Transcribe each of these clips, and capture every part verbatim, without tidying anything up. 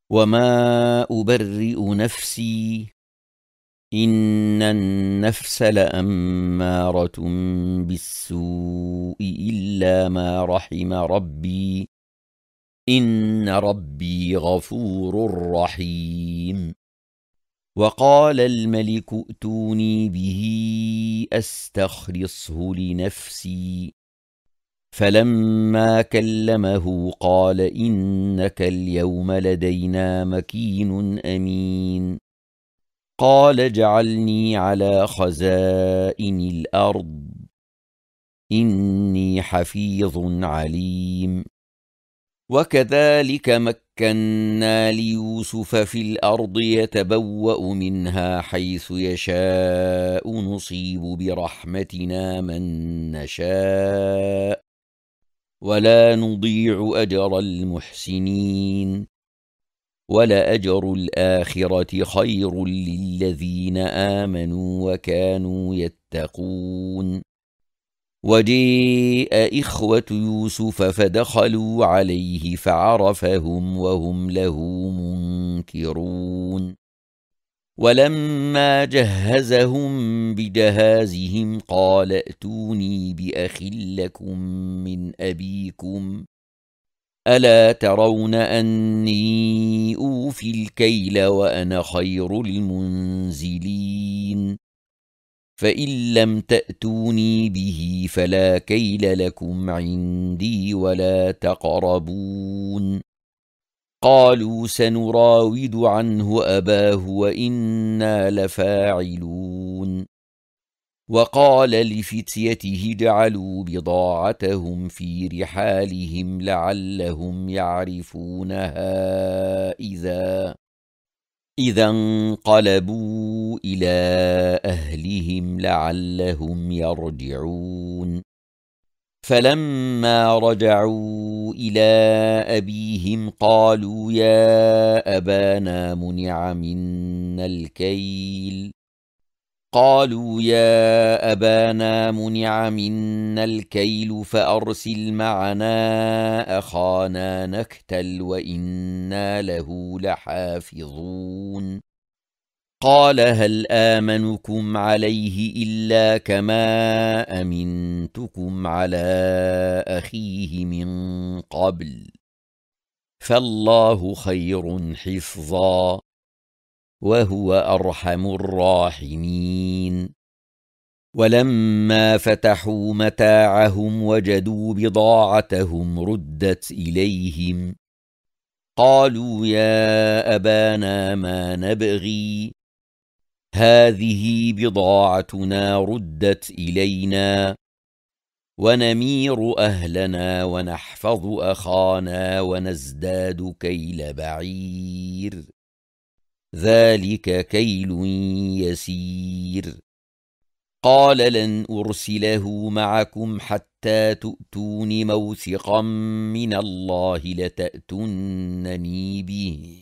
وما أبرئ نفسي إن النفس لأمارة بالسوء إلا ما رحم ربي إن ربي غفور رحيم. وقال الملك ائتوني به أستخلصه لنفسي فلما كلمه قال إنك اليوم لدينا مكين أمين. قال اجعلني على خزائن الأرض إني حفيظ عليم. وكذلك مكنا ليوسف في الأرض يتبوأ منها حيث يشاء نصيب برحمتنا من نشاء ولا نضيع أجر المحسنين ولأجر الآخرة خير للذين آمنوا وكانوا يتقون. وجاء إخوة يوسف فدخلوا عليه فعرفهم وهم له منكرون. ولما جهزهم بجهازهم قال ائتوني بأخ لكم من أبيكم ألا ترون أني أوفي الكيل وأنا خير المنزلين فإن لم تأتوني به فلا كيل لكم عندي ولا تقربون. قالوا سنراود عنه أباه وإنا لفاعلون. وقال لفتيته اجعلوا بضاعتهم في رحالهم لعلهم يعرفونها إذا إذا انقلبوا إلى أهلهم لعلهم يرجعون. فلما رجعوا إلى أبيهم قالوا يا أبانا منع منا الكيل قالوا يا أبانا منع منا الكيل فأرسل معنا أخانا نكتل وإنا له لحافظون. قال هل آمنكم عليه إلا كما أمنتكم على أخيه من قبل فالله خير حفظا وهو أرحم الراحمين. ولما فتحوا متاعهم وجدوا بضاعتهم ردت إليهم قالوا يا أبانا ما نبغي هذه بضاعتنا ردت إلينا ونمير أهلنا ونحفظ أخانا ونزداد كيل بعير ذلك كيل يسير. قال لن أرسله معكم حتى تؤتون موثقا من الله لتأتونني به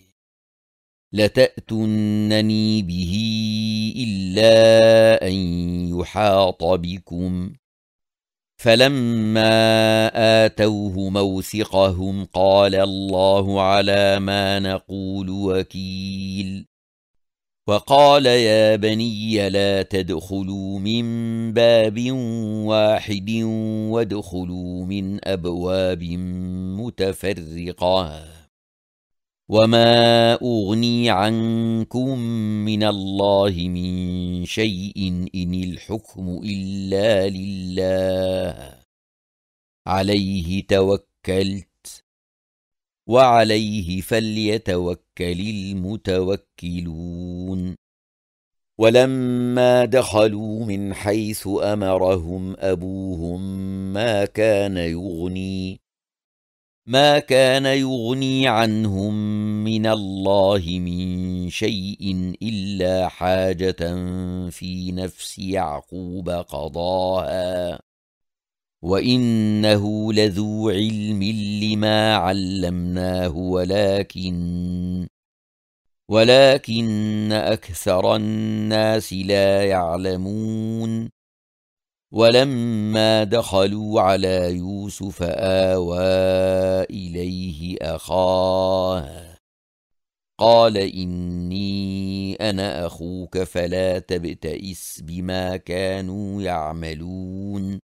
لتأتونني به إلا أن يحاط بكم. فلما آتوه موثقهم قال الله على ما نقول وكيل. وقال يا بني لا تدخلوا من باب واحد وادخلوا من أبواب متفرقة وما أغني عنكم من الله من شيء إن الحكم إلا لله عليه توكلت وعليه فليتوكل المتوكلون. ولما دخلوا من حيث أمرهم أبوهم ما كان يغني ما كان يغني عنهم من الله من شيء إلا حاجة في نفس يعقوب قضاها وإنه لذو علم لما علمناه ولكن ولكن أكثر الناس لا يعلمون. ولما دخلوا على يوسف آوى إليه أخاه قال إني أنا أخوك فلا تبتئس بما كانوا يعملون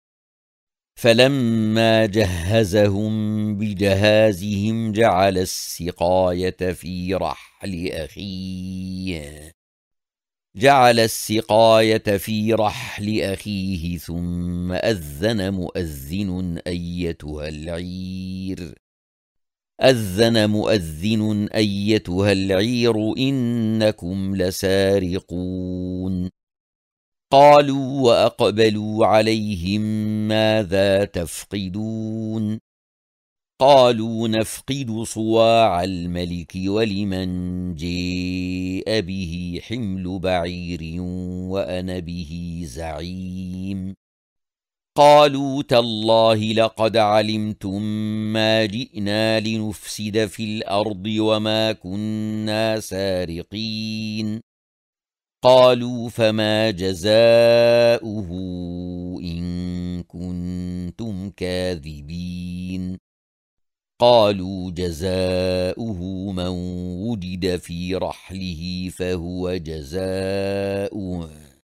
فلما جهزهم بجهازهم جعل السقاية في رحل أخيه جعل السقاية في رحل أخيه ثم أذن مؤذن أيتها العير أذن مؤذن أيتها العير إنكم لسارقون قالوا وأقبلوا عليهم ماذا تفقدون قالوا نفقد صواع الملك ولمن جاء به حمل بعير وأنا به زعيم قالوا تالله لقد علمتم ما جئنا لنفسد في الأرض وما كنا سارقين قالوا فما جزاؤه إن كنتم كاذبين قالوا جزاؤه من وجد في رحله فهو جزاؤه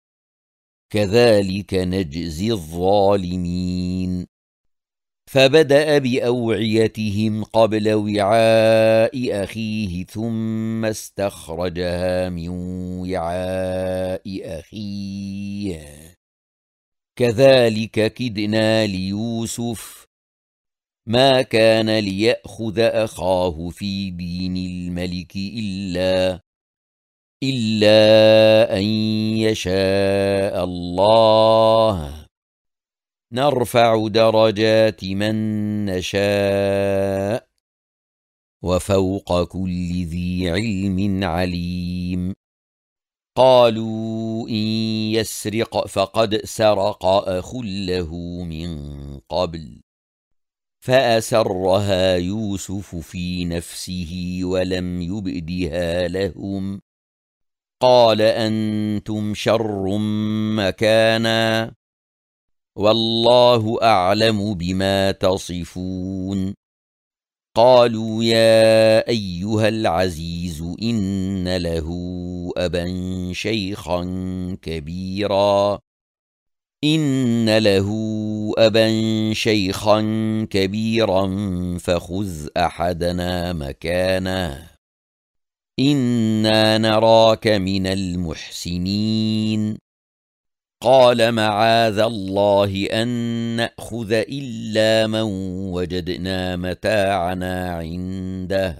كذلك نجزي الظالمين فبدأ بأوعيتهم قبل وعاء أخيه ثم استخرجها من وعاء أخيه كذلك كدنا ليوسف ما كان ليأخذ أخاه في دين الملك إلا إلا أن يشاء الله نرفع درجات من نشاء وفوق كل ذي علم عليم قالوا إن يسرق فقد سرق أخ له من قبل فأسرها يوسف في نفسه ولم يبدها لهم قال أنتم شر مكانا والله أعلم بما تصفون قالوا يا أيها العزيز إن له أبا شيخا كبيرا إن له أبا شيخا كبيرا فخذ أحدنا مكانه إنا نراك من المحسنين قال معاذ الله أن نأخذ إلا من وجدنا متاعنا عنده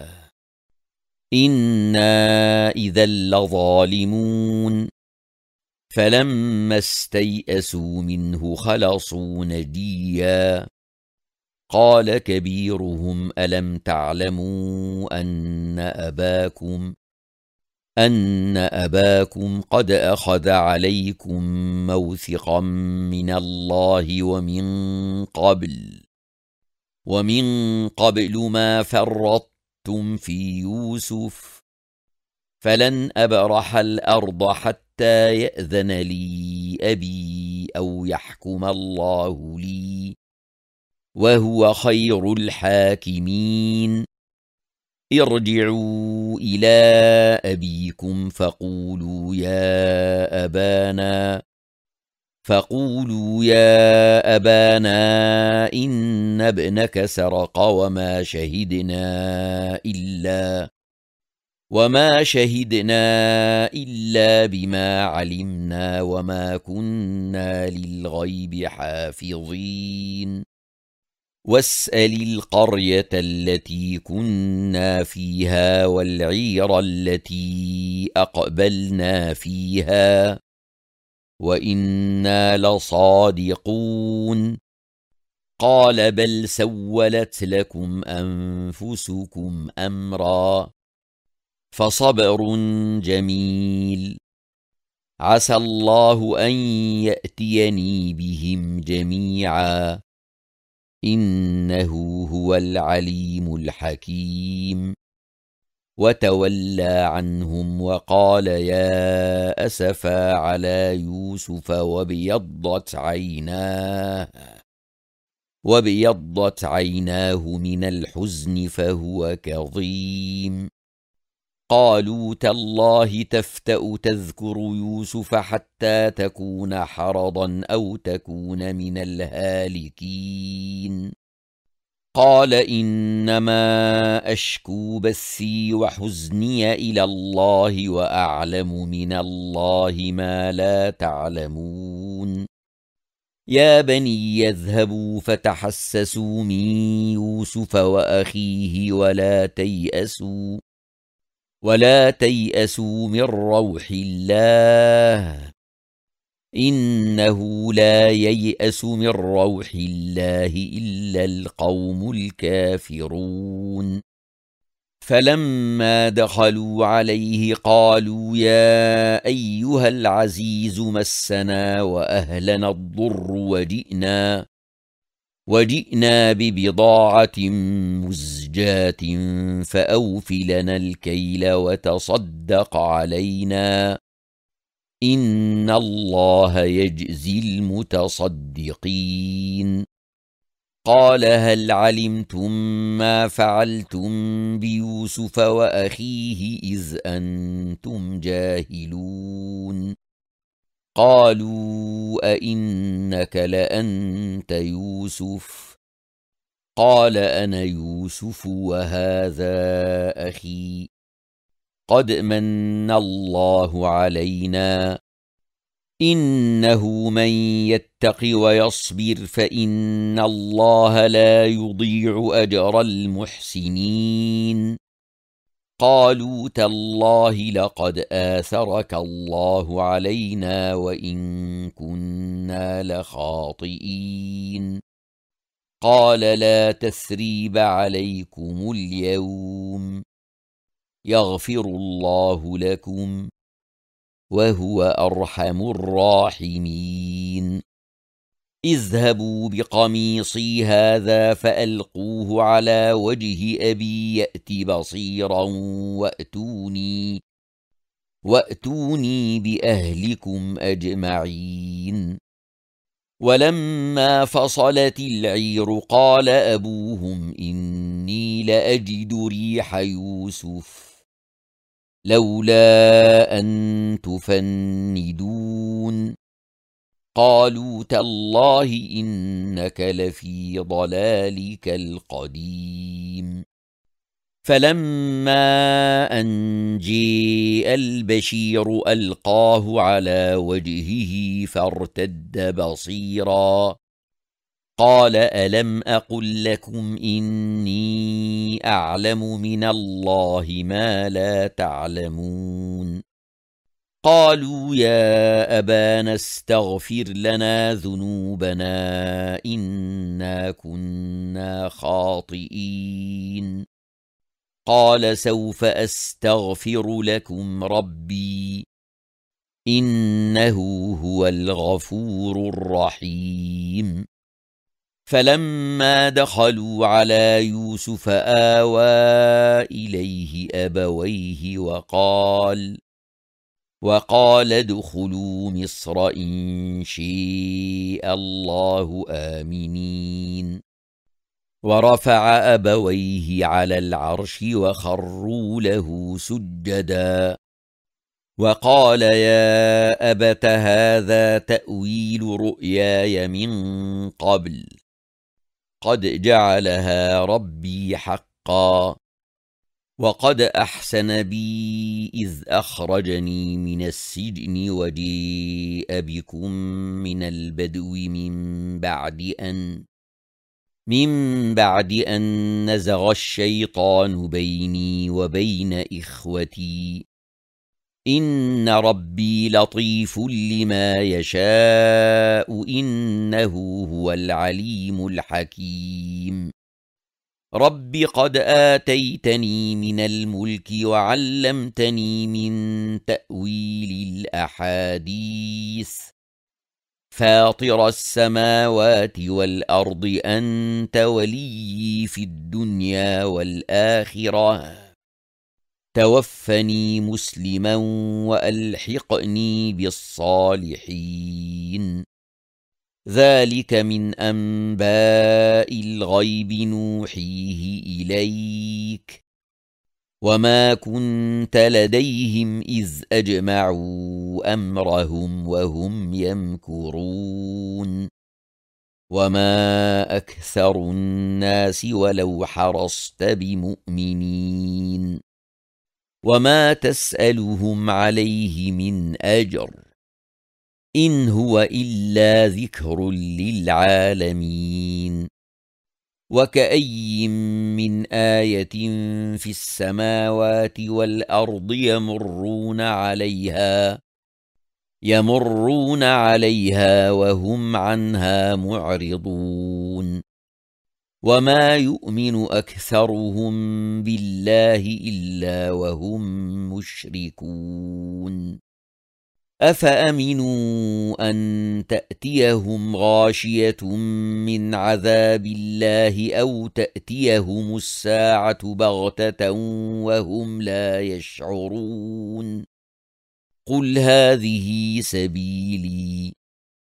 إنا إذا لظالمون فلما استيئسوا منه خلصوا نجيا قال كبيرهم ألم تعلموا أن أباكم أن أباكم قد أخذ عليكم موثقا من الله ومن قبل ومن قبل ما فرطتم في يوسف فلن أبرح الأرض حتى يأذن لي أبي أو يحكم الله لي وهو خير الحاكمين ارجعوا إلى أبيكم فقولوا يا أبانا فقولوا يا أبانا إن ابنك سرق وما شهدنا إلا وما شهدنا إلا بما علمنا وما كنا للغيب حافظين واسأل القرية التي كنا فيها والعير التي أقبلنا فيها وإنا لصادقون قال بل سولت لكم أنفسكم أمرا فصبر جميل عسى الله أن يأتيني بهم جميعا إنه هو العليم الحكيم وتولى عنهم وقال يا أسفا على يوسف وابيضت عيناه وابيضت عيناه من الحزن فهو كظيم قالوا تالله تفتأ تذكر يوسف حتى تكون حرضا أو تكون من الهالكين قال إنما أشكو بثي وحزني إلى الله وأعلم من الله ما لا تعلمون يا بني يذهبوا فتحسسوا من يوسف وأخيه ولا تيأسوا ولا تيأسوا من روح الله إنه لا ييأس من روح الله إلا القوم الكافرون فلما دخلوا عليه قالوا يا أيها العزيز مسنا وأهلنا الضر وجئنا وجئنا ببضاعة مزجاة فأوف لنا الكيل وتصدق علينا إن الله يجزي المتصدقين قال هل علمتم ما فعلتم بيوسف وأخيه إذ أنتم جاهلون قالوا أئنك لأنت يوسف قال أنا يوسف وهذا أخي قد من الله علينا إنه من يتق ويصبر فإن الله لا يضيع أجر المحسنين قالوا تالله لقد آثرك الله علينا وإن كنا لخاطئين قال لا تثريب عليكم اليوم يغفر الله لكم وهو أرحم الراحمين اذهبوا بقميصي هذا فألقوه على وجه أبي يأت بصيرا وأتوني وأتوني بأهلكم أجمعين ولما فصلت العير قال أبوهم إني لأجد ريح يوسف لولا أن تفندون قالوا تالله إنك لفي ضلالك القديم فلما أن جاء البشير ألقاه على وجهه فارتد بصيرا قال ألم أقل لكم إني أعلم من الله ما لا تعلمون قالوا يا أبانا استغفر لنا ذنوبنا إنا كنا خاطئين قال سوف أستغفر لكم ربي إنه هو الغفور الرحيم فلما دخلوا على يوسف آوى إليه أبويه وقال وقال ادخلوا مصر إن شاء الله آمنين ورفع أبويه على العرش وخروا له سجدا وقال يا أبت هذا تأويل رؤياي من قبل قد جعلها ربي حقا وقد أحسن بي إذ أخرجني من السجن وجيء بكم من البدو من بعد أن من بعد أن نزغ الشيطان بيني وبين إخوتي إن ربي لطيف لما يشاء إنه هو العليم الحكيم رب قد آتيتني من الملك وعلمتني من تأويل الأحاديث فاطر السماوات والأرض أنت وليي في الدنيا والآخرة توفني مسلما وألحقني بالصالحين ذلك من أنباء الغيب نوحيه إليك وما كنت لديهم إذ أجمعوا أمرهم وهم يمكرون وما أكثر الناس ولو حرصت بمؤمنين وما تسألهم عليه من أجر إن هو إلا ذكر للعالمين وكأي من آية في السماوات والأرض يمرون عليها يمرون عليها وهم عنها معرضون وما يؤمن أكثرهم بالله إلا وهم مشركون أفأمنوا أن تأتيهم غاشية من عذاب الله أو تأتيهم الساعة بغتة وهم لا يشعرون قل هذه سبيلي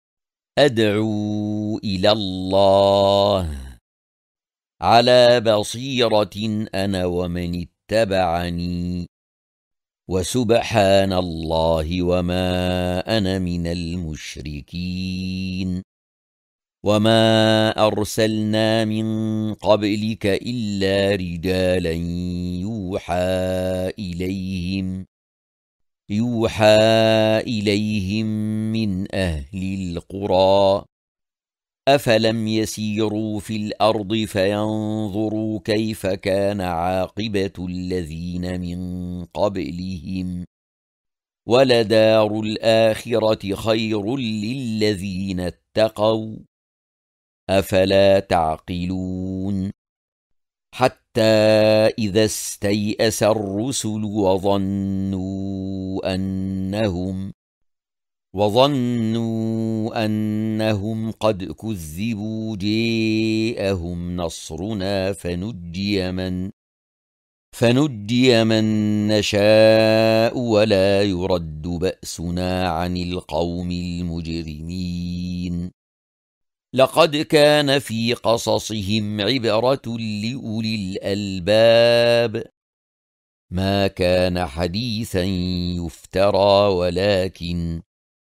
أدعو إلى الله على بصيرة أنا ومن اتبعني وسبحان الله وما أنا من المشركين وما أرسلنا من قبلك إلا رجالا يوحى إليهم يوحى إليهم من أهل القرى أفلم يسيروا في الأرض فينظروا كيف كان عاقبة الذين من قبلهم ولدار الآخرة خير للذين اتقوا أفلا تعقلون حتى إذا استيأس الرسل وظنوا أنهم وظنوا أنهم قد كذبوا جاءهم نصرنا فنجي من فنجي من نشاء ولا يرد بأسنا عن القوم المجرمين لقد كان في قصصهم عبرة لأولي الألباب ما كان حديثا يفترى ولكن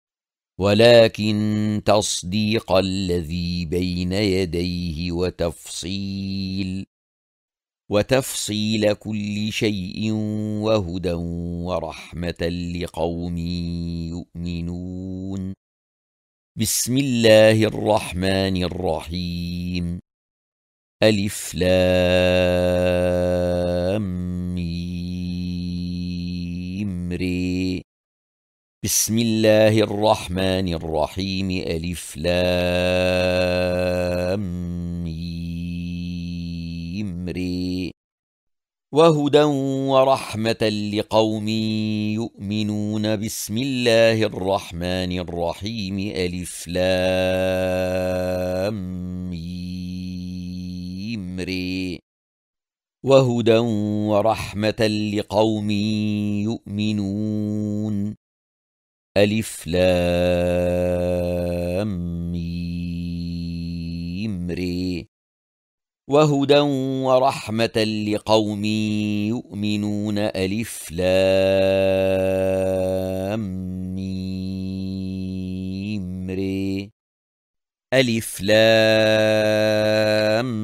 ولكن تصديق الذي بين يديه وتفصيل وتفصيل كل شيء وهدى ورحمة لقوم يؤمنون بسم الله الرحمن الرحيم ألف لام ميم ري بسم الله الرحمن الرحيم ألف لام ميم ري وهدى ورحمة لقوم يؤمنون بسم الله الرحمن الرحيم ألف لام ميم ري وهدى ورحمة لقوم يؤمنون ألف لام ميم ري وهدى ورحمة لقوم يؤمنون ألف لام ميم ري ألف لام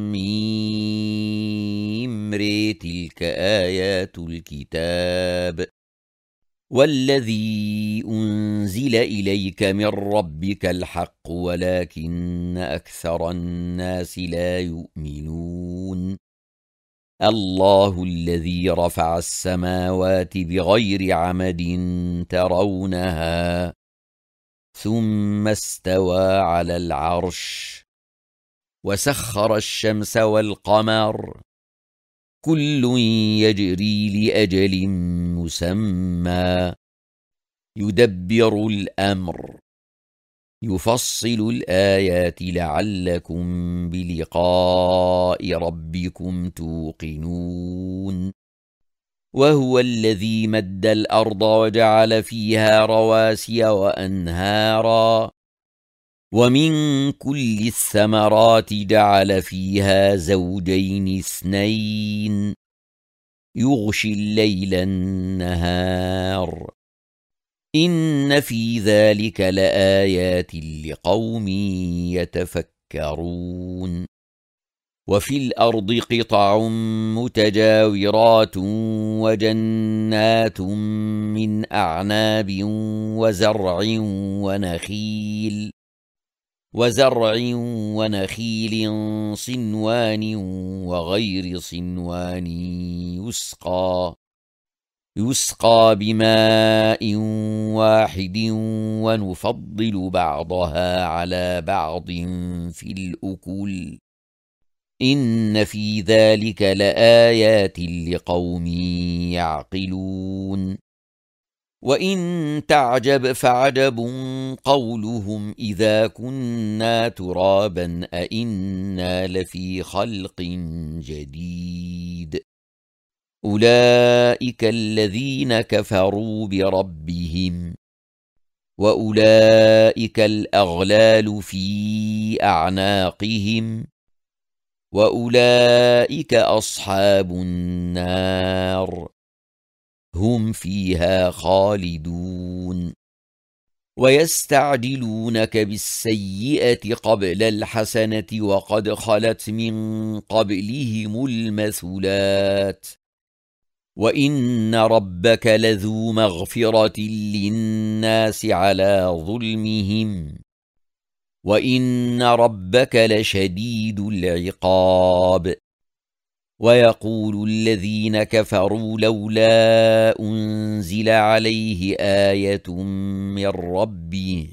ميم ري تلك آيات الكتاب والذي أنزل إليك من ربك الحق ولكن أكثر الناس لا يؤمنون الله الذي رفع السماوات بغير عمد ترونها ثم استوى على العرش وسخر الشمس والقمر كل يجري لأجل مسمى يدبر الأمر يفصل الآيات لعلكم بلقاء ربكم توقنون وهو الذي مد الأرض وجعل فيها رواسي وأنهارا ومن كل الثمرات جعل فيها زوجين اثنين يغشي الليل النهار إن في ذلك لآيات لقوم يتفكرون وفي الأرض قطع متجاورات وجنات من أعناب وزرع ونخيل وزرع ونخيل صنوان وغير صنوان يسقى يسقى بماء واحد ونفضل بعضها على بعض في الأكل إن في ذلك لآيات لقوم يعقلون وإن تعجب فعجب قولهم إذا كنا ترابا أإنا لفي خلق جديد أولئك الذين كفروا بربهم وأولئك الأغلال في أعناقهم وأولئك أصحاب النار هم فيها خالدون ويستعجلونك بالسيئة قبل الحسنة وقد خلت من قبلهم المثلات وإن ربك لذو مغفرة للناس على ظلمهم وإن ربك لشديد العقاب ويقول الذين كفروا لولا أنزل عليه آية من ربه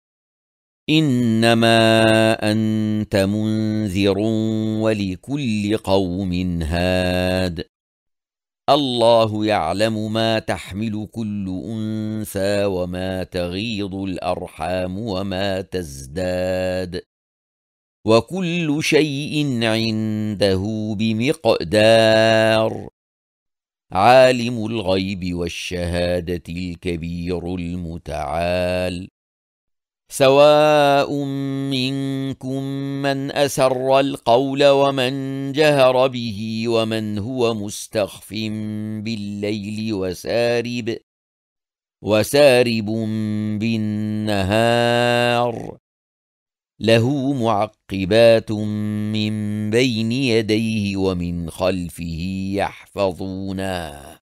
إنما أنت منذر ولكل قوم هاد الله يعلم ما تحمل كل أنثى وما تغيض الأرحام وما تزداد وكل شيء عنده بمقدار عالم الغيب والشهادة الكبير المتعال سواء منكم من أسر القول ومن جهر به ومن هو مستخف بالليل وسارب وسارب بالنهار له معقبات من بين يديه ومن خلفه يحفظونه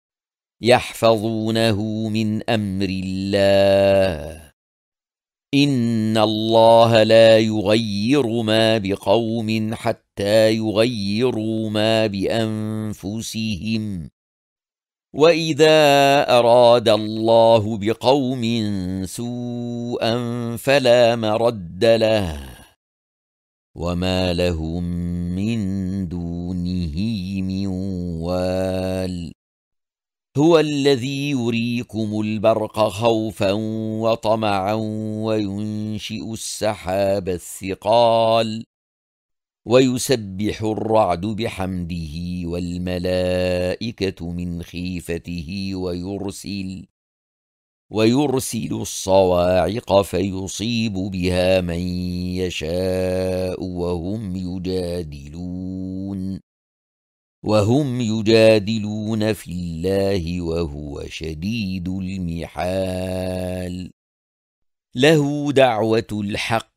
يحفظونه من أمر الله إن الله لا يغير ما بقوم حتى يغيروا ما بأنفسهم وإذا أراد الله بقوم سوءا فلا مرد له وما لهم من دونه من وال هو الذي يريكم البرق خوفا وطمعا وينشئ السحاب الثقال ويسبح الرعد بحمده والملائكة من خيفته ويرسل ويرسل الصواعق فيصيب بها من يشاء وهم يجادلون وهم يجادلون في الله وهو شديد المحال له دعوة الحق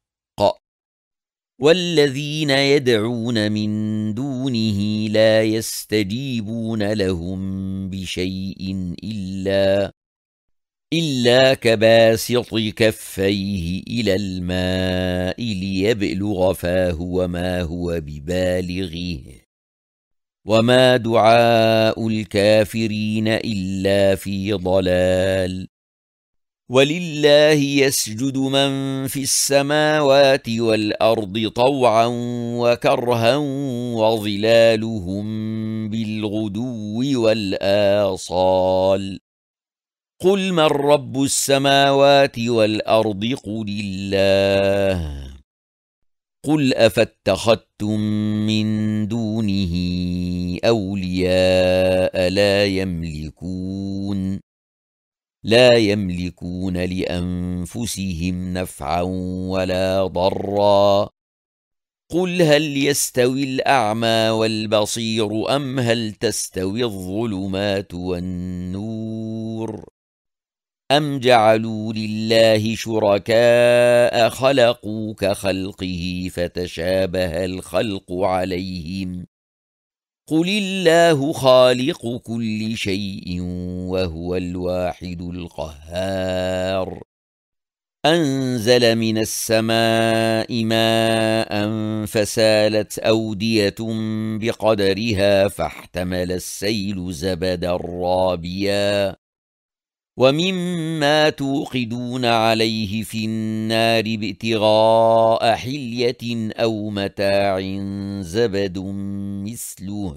والذين يدعون من دونه لا يستجيبون لهم بشيء إلا إلا كباسط كفيه إلى الماء ليبلغ فاه وما هو ببالغه وما دعاء الكافرين إلا في ضلال ولله يسجد من في السماوات والأرض طوعا وكرها وظلالهم بالغدو والآصال قل من رب السماوات والأرض قل الله قل أفاتخذتم من دونه أولياء لا يملكون لا يملكون لأنفسهم نفعا ولا ضرا قل هل يستوي الأعمى والبصير أم هل تستوي الظلمات والنور أم جعلوا لله شركاء خلقوا كخلقه فتشابه الخلق عليهم قل الله خالق كل شيء وهو الواحد القهار أنزل من السماء ماء فسالت أودية بقدرها فاحتمل السيل زبدا رابيا ومما توقدون عليه في النار ابتغاء حلية أو متاع زبد مثله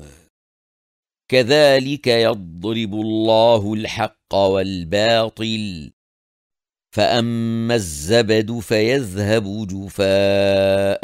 كذلك يضرب الله الحق والباطل فأما الزبد فيذهب جفاء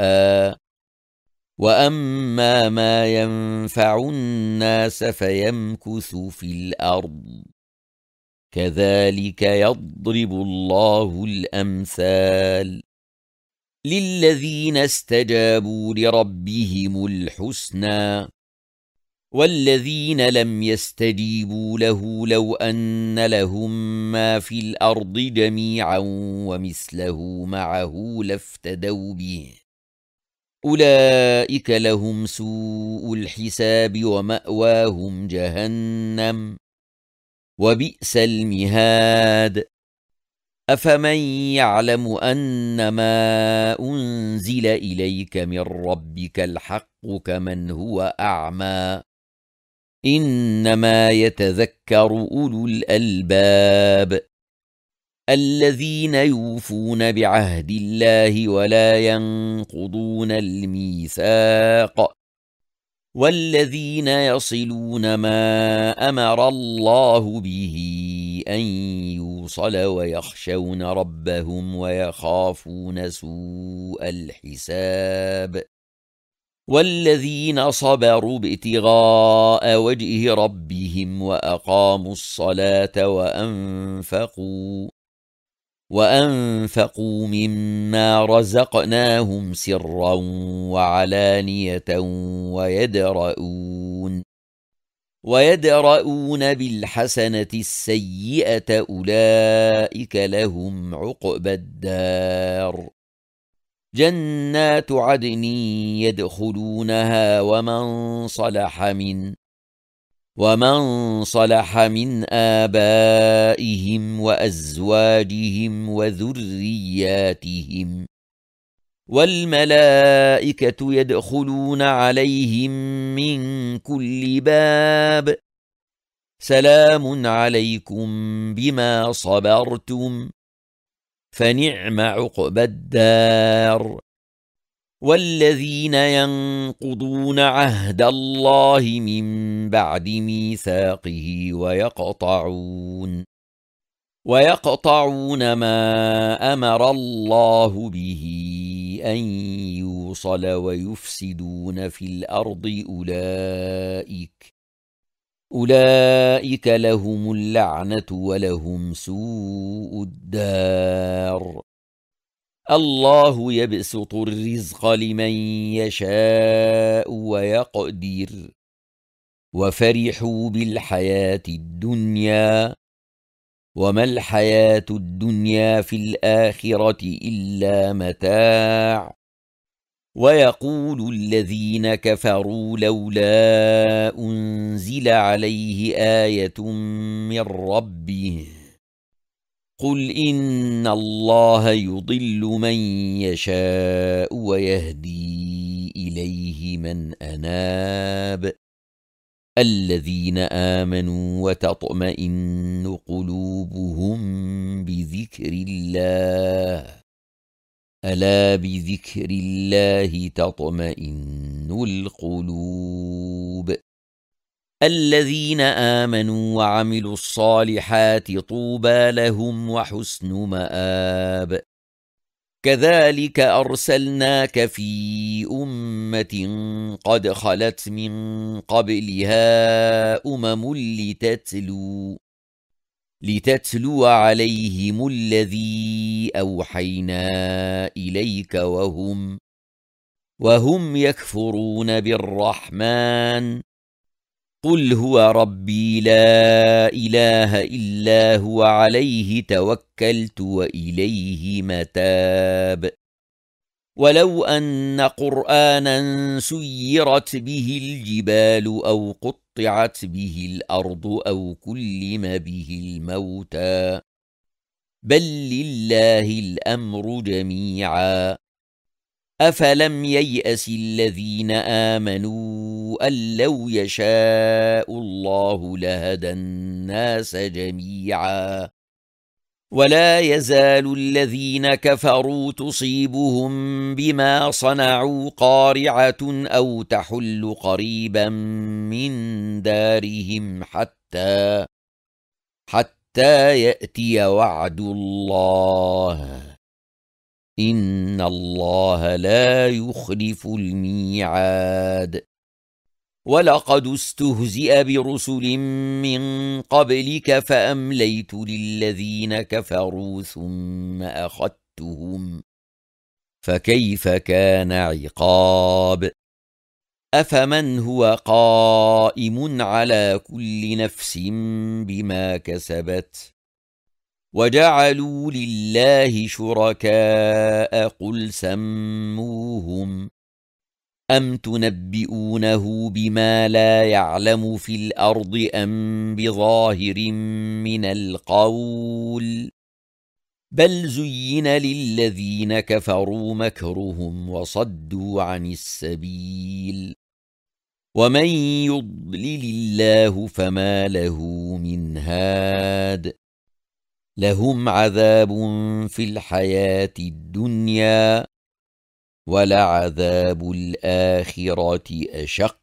وأما ما ينفع الناس فيمكث في الأرض كذلك يضرب الله الأمثال للذين استجابوا لربهم الحسنى والذين لم يستجيبوا له لو أن لهم ما في الأرض جميعا ومثله معه لافتدوا به أولئك لهم سوء الحساب ومأواهم جهنم وبئس المهاد أفمن يعلم أنما أنزل إليك من ربك الحق كمن هو أعمى إنما يتذكر أولو الألباب الذين يوفون بعهد الله ولا ينقضون الميثاق والذين يصلون ما أمر الله به أن يوصل ويخشون ربهم ويخافون سوء الحساب والذين صبروا ابتغاء وجه ربهم وأقاموا الصلاة وأنفقوا وأنفقوا مما رزقناهم سرا وعلانية ويدرؤون ويدرؤون بالحسنة السيئة أولئك لهم عقبى الدار جنات عدن يدخلونها ومن صلح من ومن صلح من آبائهم وأزواجهم وذرياتهم والملائكة يدخلون عليهم من كل باب سلام عليكم بما صبرتم فنعم عقبى الدار والذين ينقضون عهد الله من بعد ميثاقه ويقطعون ويقطعون ما أمر الله به أن يوصل ويفسدون في الأرض أولئك أولئك لهم اللعنة ولهم سوء الدار الله يبسط الرزق لمن يشاء ويقدر وفرحوا بالحياة الدنيا وما الحياة الدنيا في الآخرة إلا متاع ويقول الذين كفروا لولا أنزل عليه آية من ربه قل إن الله يضل من يشاء ويهدي إليه من أناب الذين آمنوا وتطمئن قلوبهم بذكر الله ألا بذكر الله تطمئن القلوب الذين آمنوا وعملوا الصالحات طوبى لهم وحسن مآب كذلك أرسلناك في أمة قد خلت من قبلها أمم لتتلو لتتلو عليهم الذي أوحينا إليك وهم وهم يكفرون بالرحمن قل هو ربي لا إله إلا هو عليه توكلت وإليه متاب ولو أن قرآنا سيرت به الجبال أو قطعت به الأرض أو كلم به الموتى بل لله الأمر جميعا أفلم ييأس الذين آمنوا أن لو يشاء الله لهدى الناس جميعا ولا يزال الذين كفروا تصيبهم بما صنعوا قارعة أو تحل قريبا من دارهم حتى حتى يأتي وعد الله إن الله لا يخلف الميعاد ولقد استهزئ برسل من قبلك فأمليت للذين كفروا ثم أخذتهم فكيف كان عقاب أفمن هو قائم على كل نفس بما كسبت وجعلوا لله شركاء قل سموهم أم تنبئونه بما لا يعلم في الأرض أم بظاهر من القول بل زين للذين كفروا مكرهم وصدوا عن السبيل ومن يضلل الله فما له من هاد لهم عذاب في الحياة الدنيا ولعذاب الآخرة أشق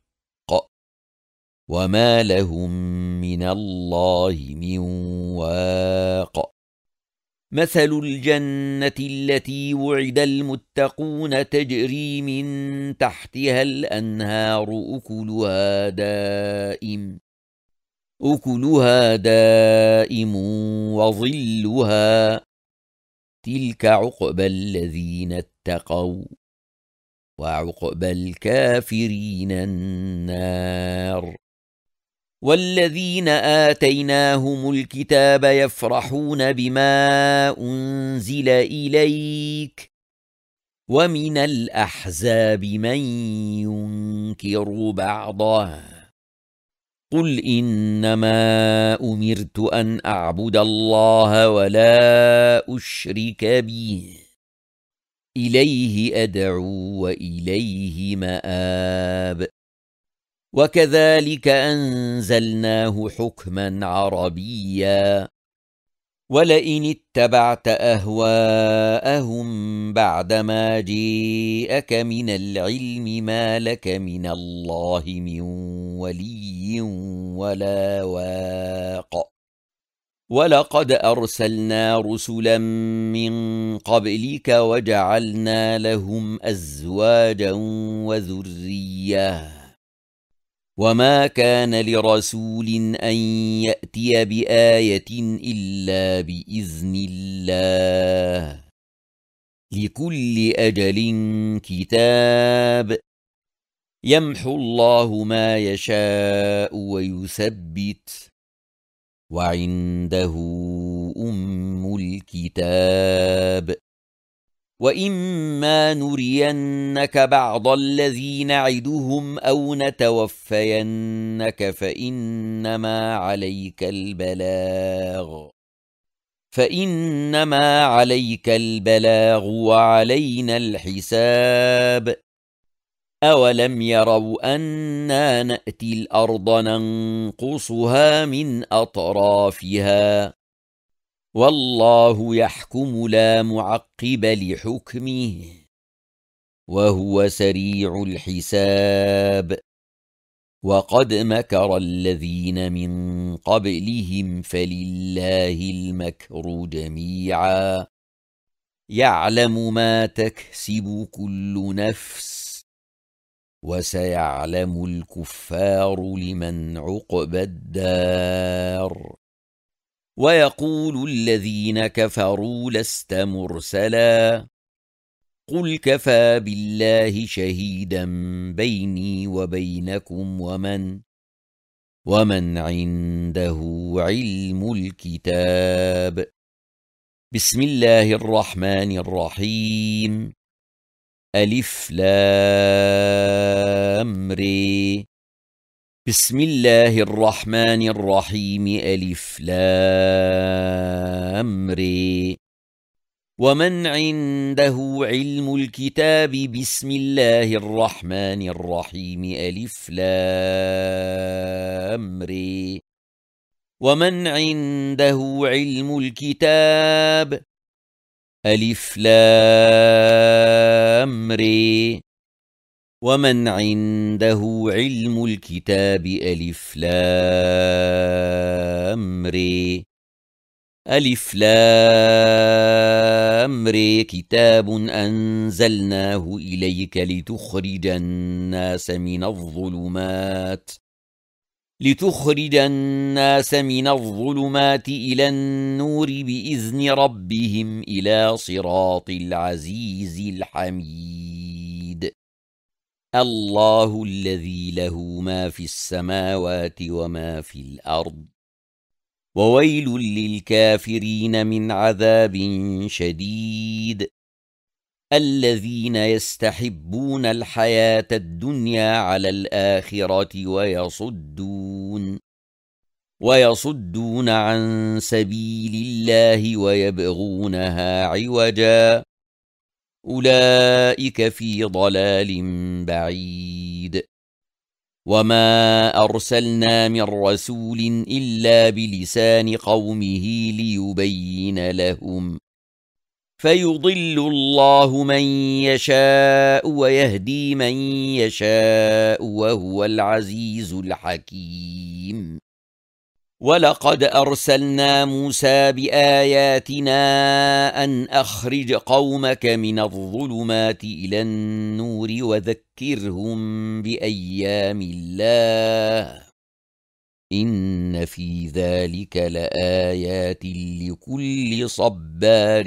وما لهم من الله من واق مثل الجنة التي وعد المتقون تجري من تحتها الأنهار أكلها دائم أكلها دائم وظلها تلك عقبى الذين اتقوا وعقبى الكافرين النار والذين آتيناهم الكتاب يفرحون بما أنزل إليك ومن الأحزاب من ينكر بعضه قل إنما أمرت أن أعبد الله ولا أشرك به إليه أدعو وإليه مآب وكذلك أنزلناه حكما عربيا ولئن اتبعت أهواءهم بعدما جاءك من العلم ما لك من الله من ولي ولا واق ولقد أرسلنا رسلا من قبلك وجعلنا لهم أزواجا وذرية وما كان لرسول أن يأتي بآية إلا بإذن الله لكل أجل كتاب يمحو الله ما يشاء ويثبت وعنده أم الكتاب وإما نرينك بعض الذي نعدهم أو نتوفينك فإنما عليك البلاغ فإنما عليك البلاغ وعلينا الحساب أولم يروا أنا نأتي الأرض ننقصها من أطرافها والله يحكم لا معقب لحكمه وهو سريع الحساب وقد مكر الذين من قبلهم فلله المكر جميعا يعلم ما تكسب كل نفس وسيعلم الكفار لمن عقبى الدار ويقول الذين كفروا لست مرسلا قل كفى بالله شهيدا بيني وبينكم ومن ومن عنده علم الكتاب. بسم الله الرحمن الرحيم. ألف لام ري. بسم الله الرحمن الرحيم. ألف لام ري. ومن عنده علم الكتاب. بسم الله الرحمن الرحيم. ألف لام ري. ومن عنده علم الكتاب. ألف لام ري. ومن عنده علم الكتاب. ألف لام ري. ألف لام ري. كتاب أنزلناه إليك لتخرج الناس من الظلمات لتخرج الناس من الظلمات إلى النور بإذن ربهم إلى صراط العزيز الحميد. الله الذي له ما في السماوات وما في الأرض وويل للكافرين من عذاب شديد. الذين يستحبون الحياة الدنيا على الآخرة ويصدون ويصدون عن سبيل الله ويبغونها عوجا. أولئك في ضلال بعيد. وما أرسلنا من رسول إلا بلسان قومه ليبين لهم فيضل الله من يشاء ويهدي من يشاء وهو العزيز الحكيم. ولقد أرسلنا موسى بآياتنا أن أخرج قومك من الظلمات إلى النور وذكرهم بأيام الله إن في ذلك لآيات لكل صبار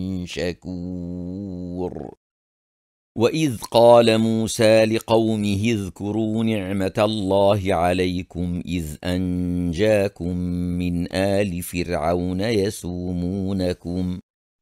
شكور. وإذ قال موسى لقومه اذكروا نعمة الله عليكم إذ أنجاكم من آل فرعون يسومونكم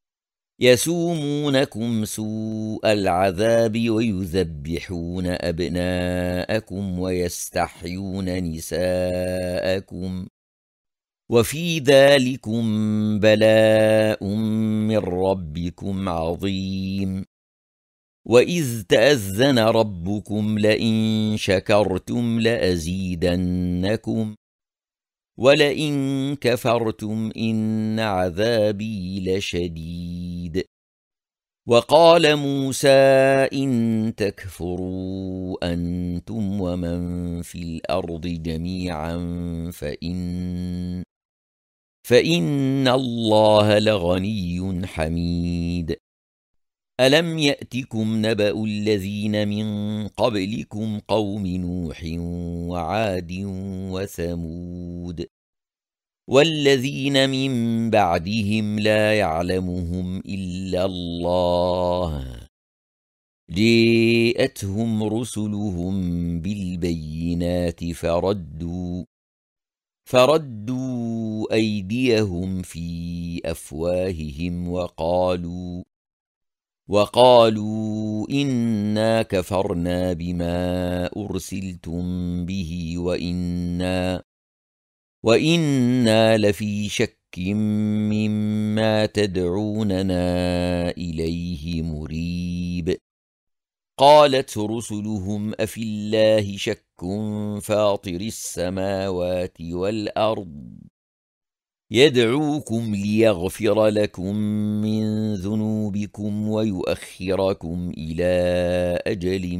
يسومونكم سوء العذاب ويذبحون أبناءكم ويستحيون نساءكم وفي ذلكم بلاء من ربكم عظيم. وإذ تأذن ربكم لئن شكرتم لأزيدنكم ولئن كفرتم إن عذابي لشديد. وقال موسى إن تكفروا أنتم ومن في الأرض جميعا فإن فإن الله لغني حميد. ألم يأتكم نبأ الذين من قبلكم قوم نوح وعاد وثمود والذين من بعدهم لا يعلمهم إلا الله جاءتهم رسلهم بالبينات فردوا فردوا أيديهم في أفواههم وقالوا وقالوا إنا كفرنا بما أرسلتم به وإنا وإنا لفي شك مما تدعوننا إليه مريب. قالت رسلهم أفي الله شك فاطر السماوات والأرض يدعوكم ليغفر لكم من ذنوبكم ويؤخركم إلى أجل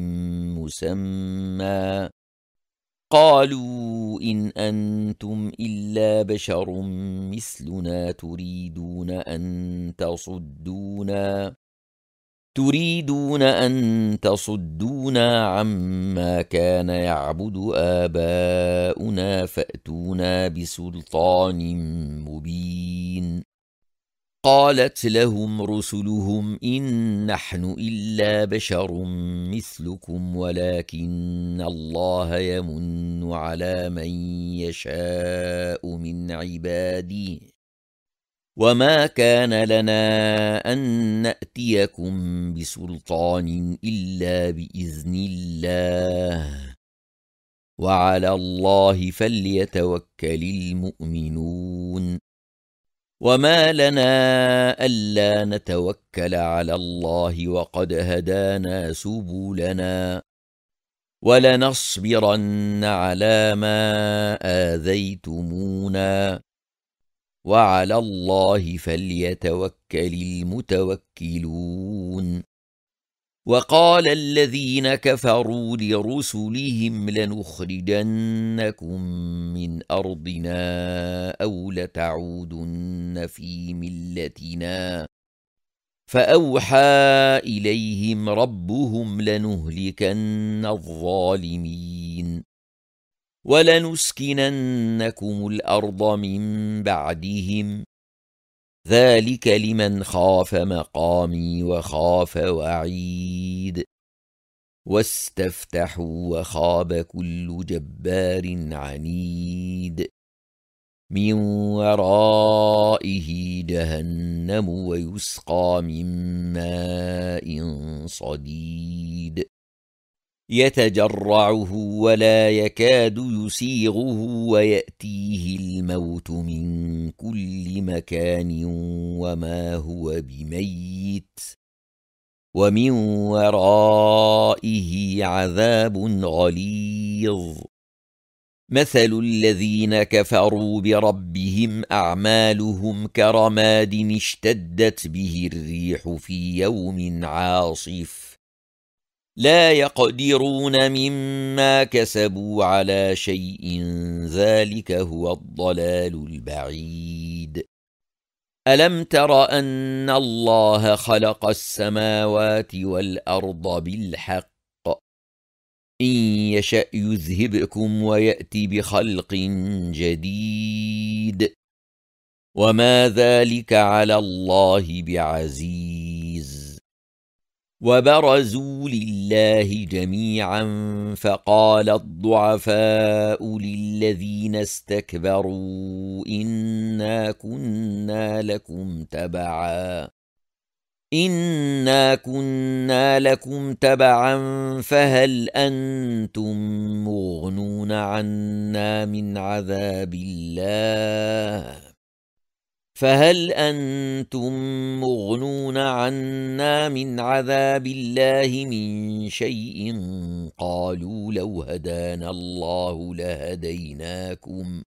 مسمى قالوا إن أنتم إلا بشر مثلنا تريدون أن تصدونا تريدون أن تصدونا عما كان يعبد آباؤنا فأتونا بسلطان مبين. قالت لهم رسلهم إن نحن إلا بشر مثلكم ولكن الله يمن على من يشاء من عباده وما كان لنا أن نأتيكم بسلطان إلا بإذن الله وعلى الله فليتوكل المؤمنون وما لنا ألا نتوكل على الله وقد هدانا سبلنا ولنصبرن على ما آذيتمونا وعلى الله فليتوكل المتوكلون وقال الذين كفروا لرسلهم لنخرجنكم من أرضنا أو لتعودن في ملتنا فأوحى إليهم ربهم لنهلكن الظالمين ولنسكننكم الأرض من بعدهم ذلك لمن خاف مقامي وخاف وعيد واستفتحوا وخاب كل جبار عنيد من ورائه جهنم ويسقى من ماء صديد يتجرعه ولا يكاد يسيغه ويأتيه الموت من كل مكان وما هو بميت ومن ورائه عذاب غليظ مثل الذين كفروا بربهم أعمالهم كرماد اشتدت به الريح في يوم عاصف لا يقدرون مما كسبوا على شيء ذلك هو الضلال البعيد ألم تر أن الله خلق السماوات والأرض بالحق إن يشأ يذهبكم ويأتي بخلق جديد وما ذلك على الله بعزيز وبرزوا لله جميعا فقال الضعفاء للذين استكبروا إنا كنا لكم تبعا إنا كنا لكم تبعا فهل أنتم مغنون عنا من عذاب الله فهل أنتم مغنون عنا من عذاب الله من شيء قالوا لو هدانا الله لهديناكم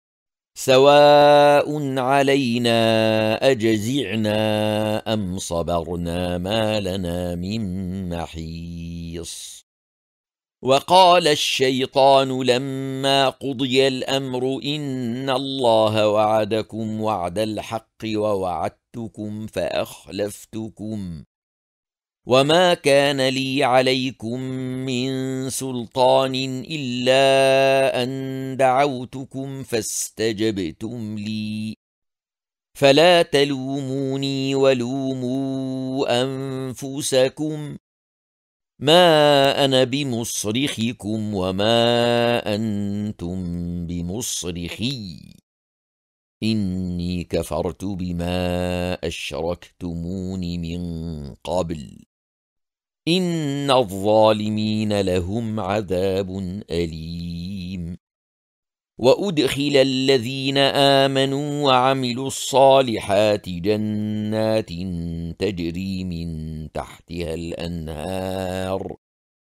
سواء علينا أجزعنا أم صبرنا ما لنا من محيص وقال الشيطان لما قضي الأمر إن الله وعدكم وعد الحق ووعدتكم فأخلفتكم وما كان لي عليكم من سلطان إلا أن دعوتكم فاستجبتم لي فلا تلوموني ولوموا أنفسكم ما أنا بمصرخكم وما أنتم بمصرخي إني كفرت بما أشركتمون من قبل إن الظالمين لهم عذاب أليم وأدخل الذين آمنوا وعملوا الصالحات جنات تجري من تحتها الأنهار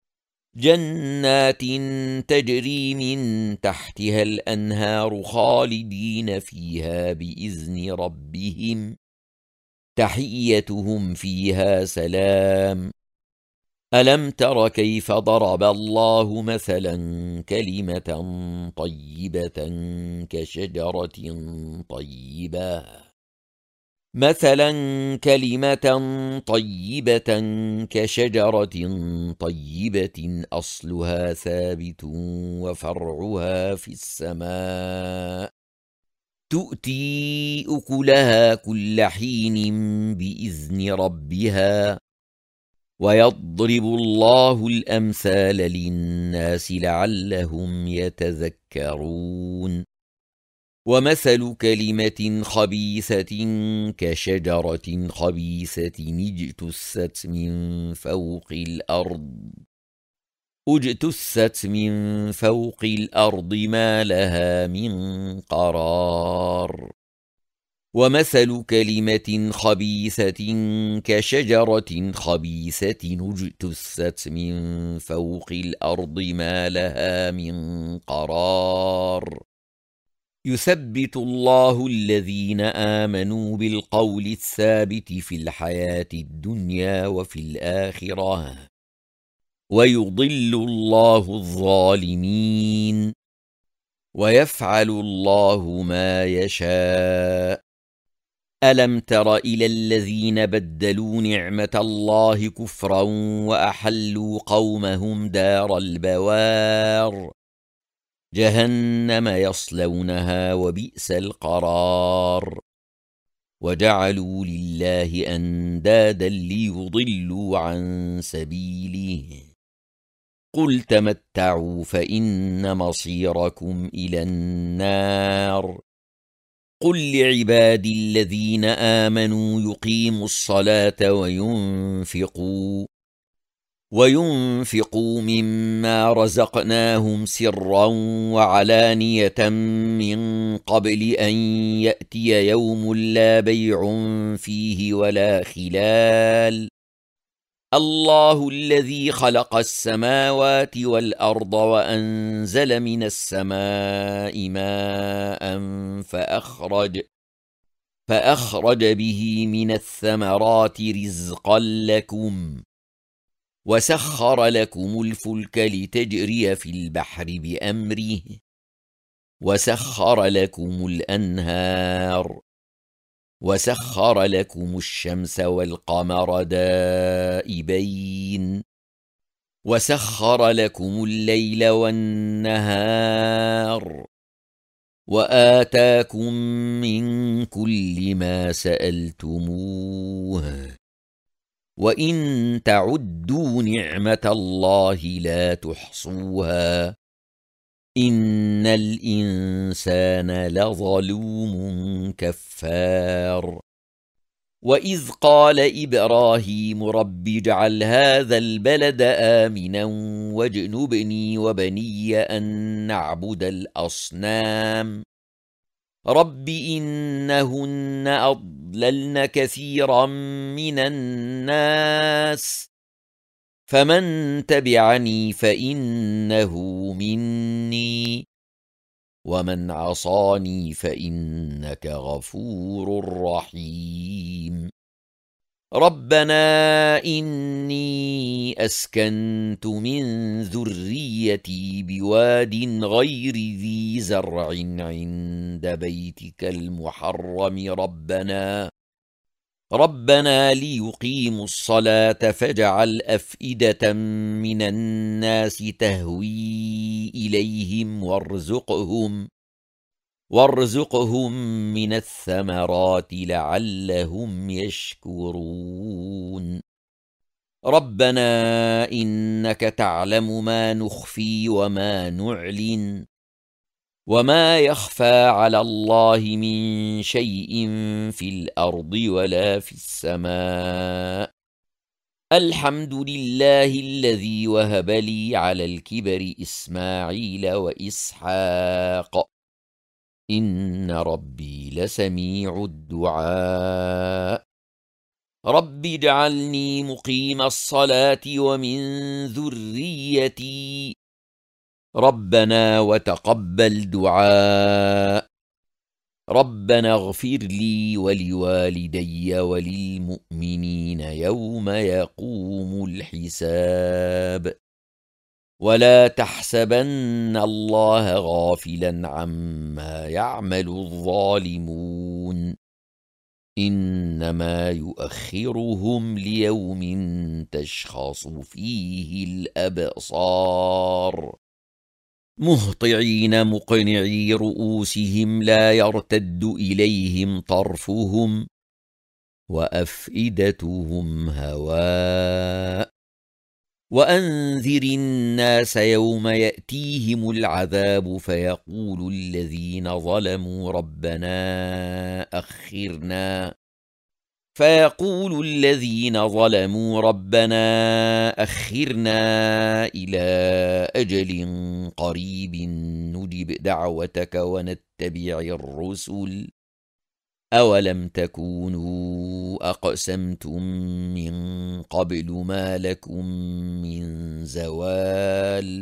جنات تجري من تحتها الأنهار خالدين فيها بإذن ربهم تحيتهم فيها سلام ألم تر كيف ضرب الله مثلا كلمة طيبة كشجرة طيبة مثلا كلمة طيبة كشجرة طيبة أصلها ثابت وفرعها في السماء تؤتي أكلها كل حين بإذن ربها ويضرب الله الأمثال للناس لعلهم يتذكرون ومثل كلمة خبيثة كشجرة خبيثة اجتثت من فوق الأرض اجتثت من فوق الأرض ما لها من قرار ومثل كلمة خبيثة كشجرة خبيثة اجتثت من فوق الأرض ما لها من قرار يثبت الله الذين آمنوا بالقول الثابت في الحياة الدنيا وفي الآخرة ويضل الله الظالمين ويفعل الله ما يشاء ألم تر إلى الذين بدلوا نعمة الله كفرا وأحلوا قومهم دار البوار جهنم يصلونها وبئس القرار وجعلوا لله أندادا ليضلوا عن سبيله قل تمتعوا فإن مصيركم إلى النار قل لعبادي الذين آمنوا يقيموا الصلاة وينفقوا وينفقوا مما رزقناهم سرا وعلانية من قبل أن يأتي يوم لا بيع فيه ولا خلال الله الذي خلق السماوات والأرض وأنزل من السماء ماء فأخرج فأخرج به من الثمرات رزقا لكم وسخر لكم الفلك لتجري في البحر بأمره وسخر لكم الأنهار وسخر لكم الشمس والقمر دائبين وسخر لكم الليل والنهار وآتاكم من كل ما سألتموه وإن تعدوا نعمة الله لا تحصوها إن الإنسان لظلوم كفار وإذ قال إبراهيم رب اجعل هذا البلد آمنا واجنبني وبني أن نعبد الأصنام رب إنهن أضللن كثيرا من الناس فمن تبعني فإنه مني ومن عصاني فإنك غفور رحيم ربنا إني أسكنت من ذريتي بواد غير ذي زرع عند بيتك المحرم ربنا ربنا ليقيموا الصلاة فاجعل أفئدة من الناس تهوي إليهم وارزقهم وارزقهم من الثمرات لعلهم يشكرون ربنا إنك تعلم ما نخفي وما نعلن وما يخفى على الله من شيء في الأرض ولا في السماء الحمد لله الذي وهب لي على الكبر إسماعيل وإسحاق إن ربي لسميع الدعاء رب اجعلني مقيم الصلاة ومن ذريتي ربنا وتقبل دعاء ربنا اغفر لي ولوالدي وللمؤمنين يوم يقوم الحساب ولا تحسبن الله غافلا عما يعمل الظالمون إنما يؤخرهم ليوم تشخص فيه الأبصار مهطعين مقنعي رؤوسهم لا يرتد إليهم طرفهم وأفئدتهم هواء وأنذر الناس يوم يأتيهم العذاب فيقول الذين ظلموا ربنا أخرنا فيقول الذين ظلموا ربنا أخرنا إلى أجل قريب نجب دعوتك ونتبع الرسل أولم تكونوا أقسمتم من قبل ما لكم من زوال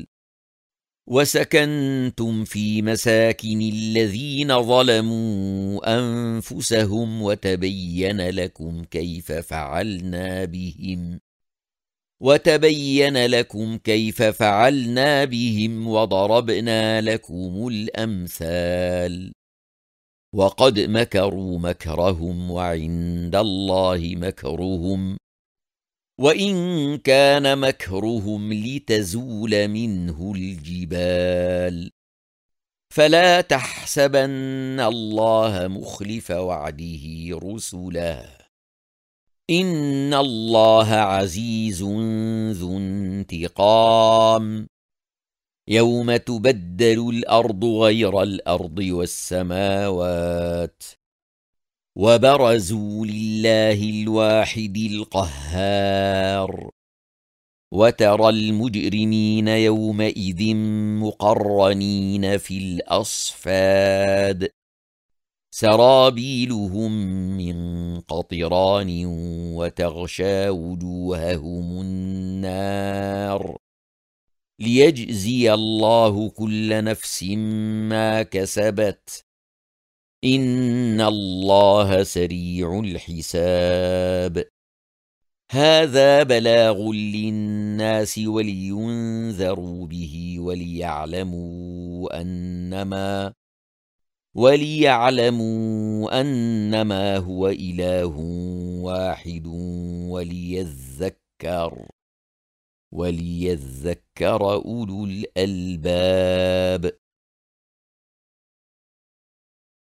وسكنتم في مساكن الذين ظلموا أنفسهم وتبين لكم كيف فعلنا بهم وتبين لكم كيف فعلنا بهم وضربنا لكم الأمثال وقد مكروا مكرهم وعند الله مكرهم وإن كان مكرهم لتزول منه الجبال فلا تحسبن الله مخلف وعده رسله إن الله عزيز ذو انتقام يوم تبدل الأرض غير الأرض والسماوات وبرزوا لله الواحد القهار وترى المجرمين يومئذ مقرنين في الأصفاد سرابيلهم من قطران وتغشى وجوههم النار ليجزي الله كل نفس ما كسبت إن الله سريع الحساب هذا بلاغ للناس ولينذروا به وليعلموا أنما وليعلموا أنما هو إله واحد وليذكر وليذكر أولو الألباب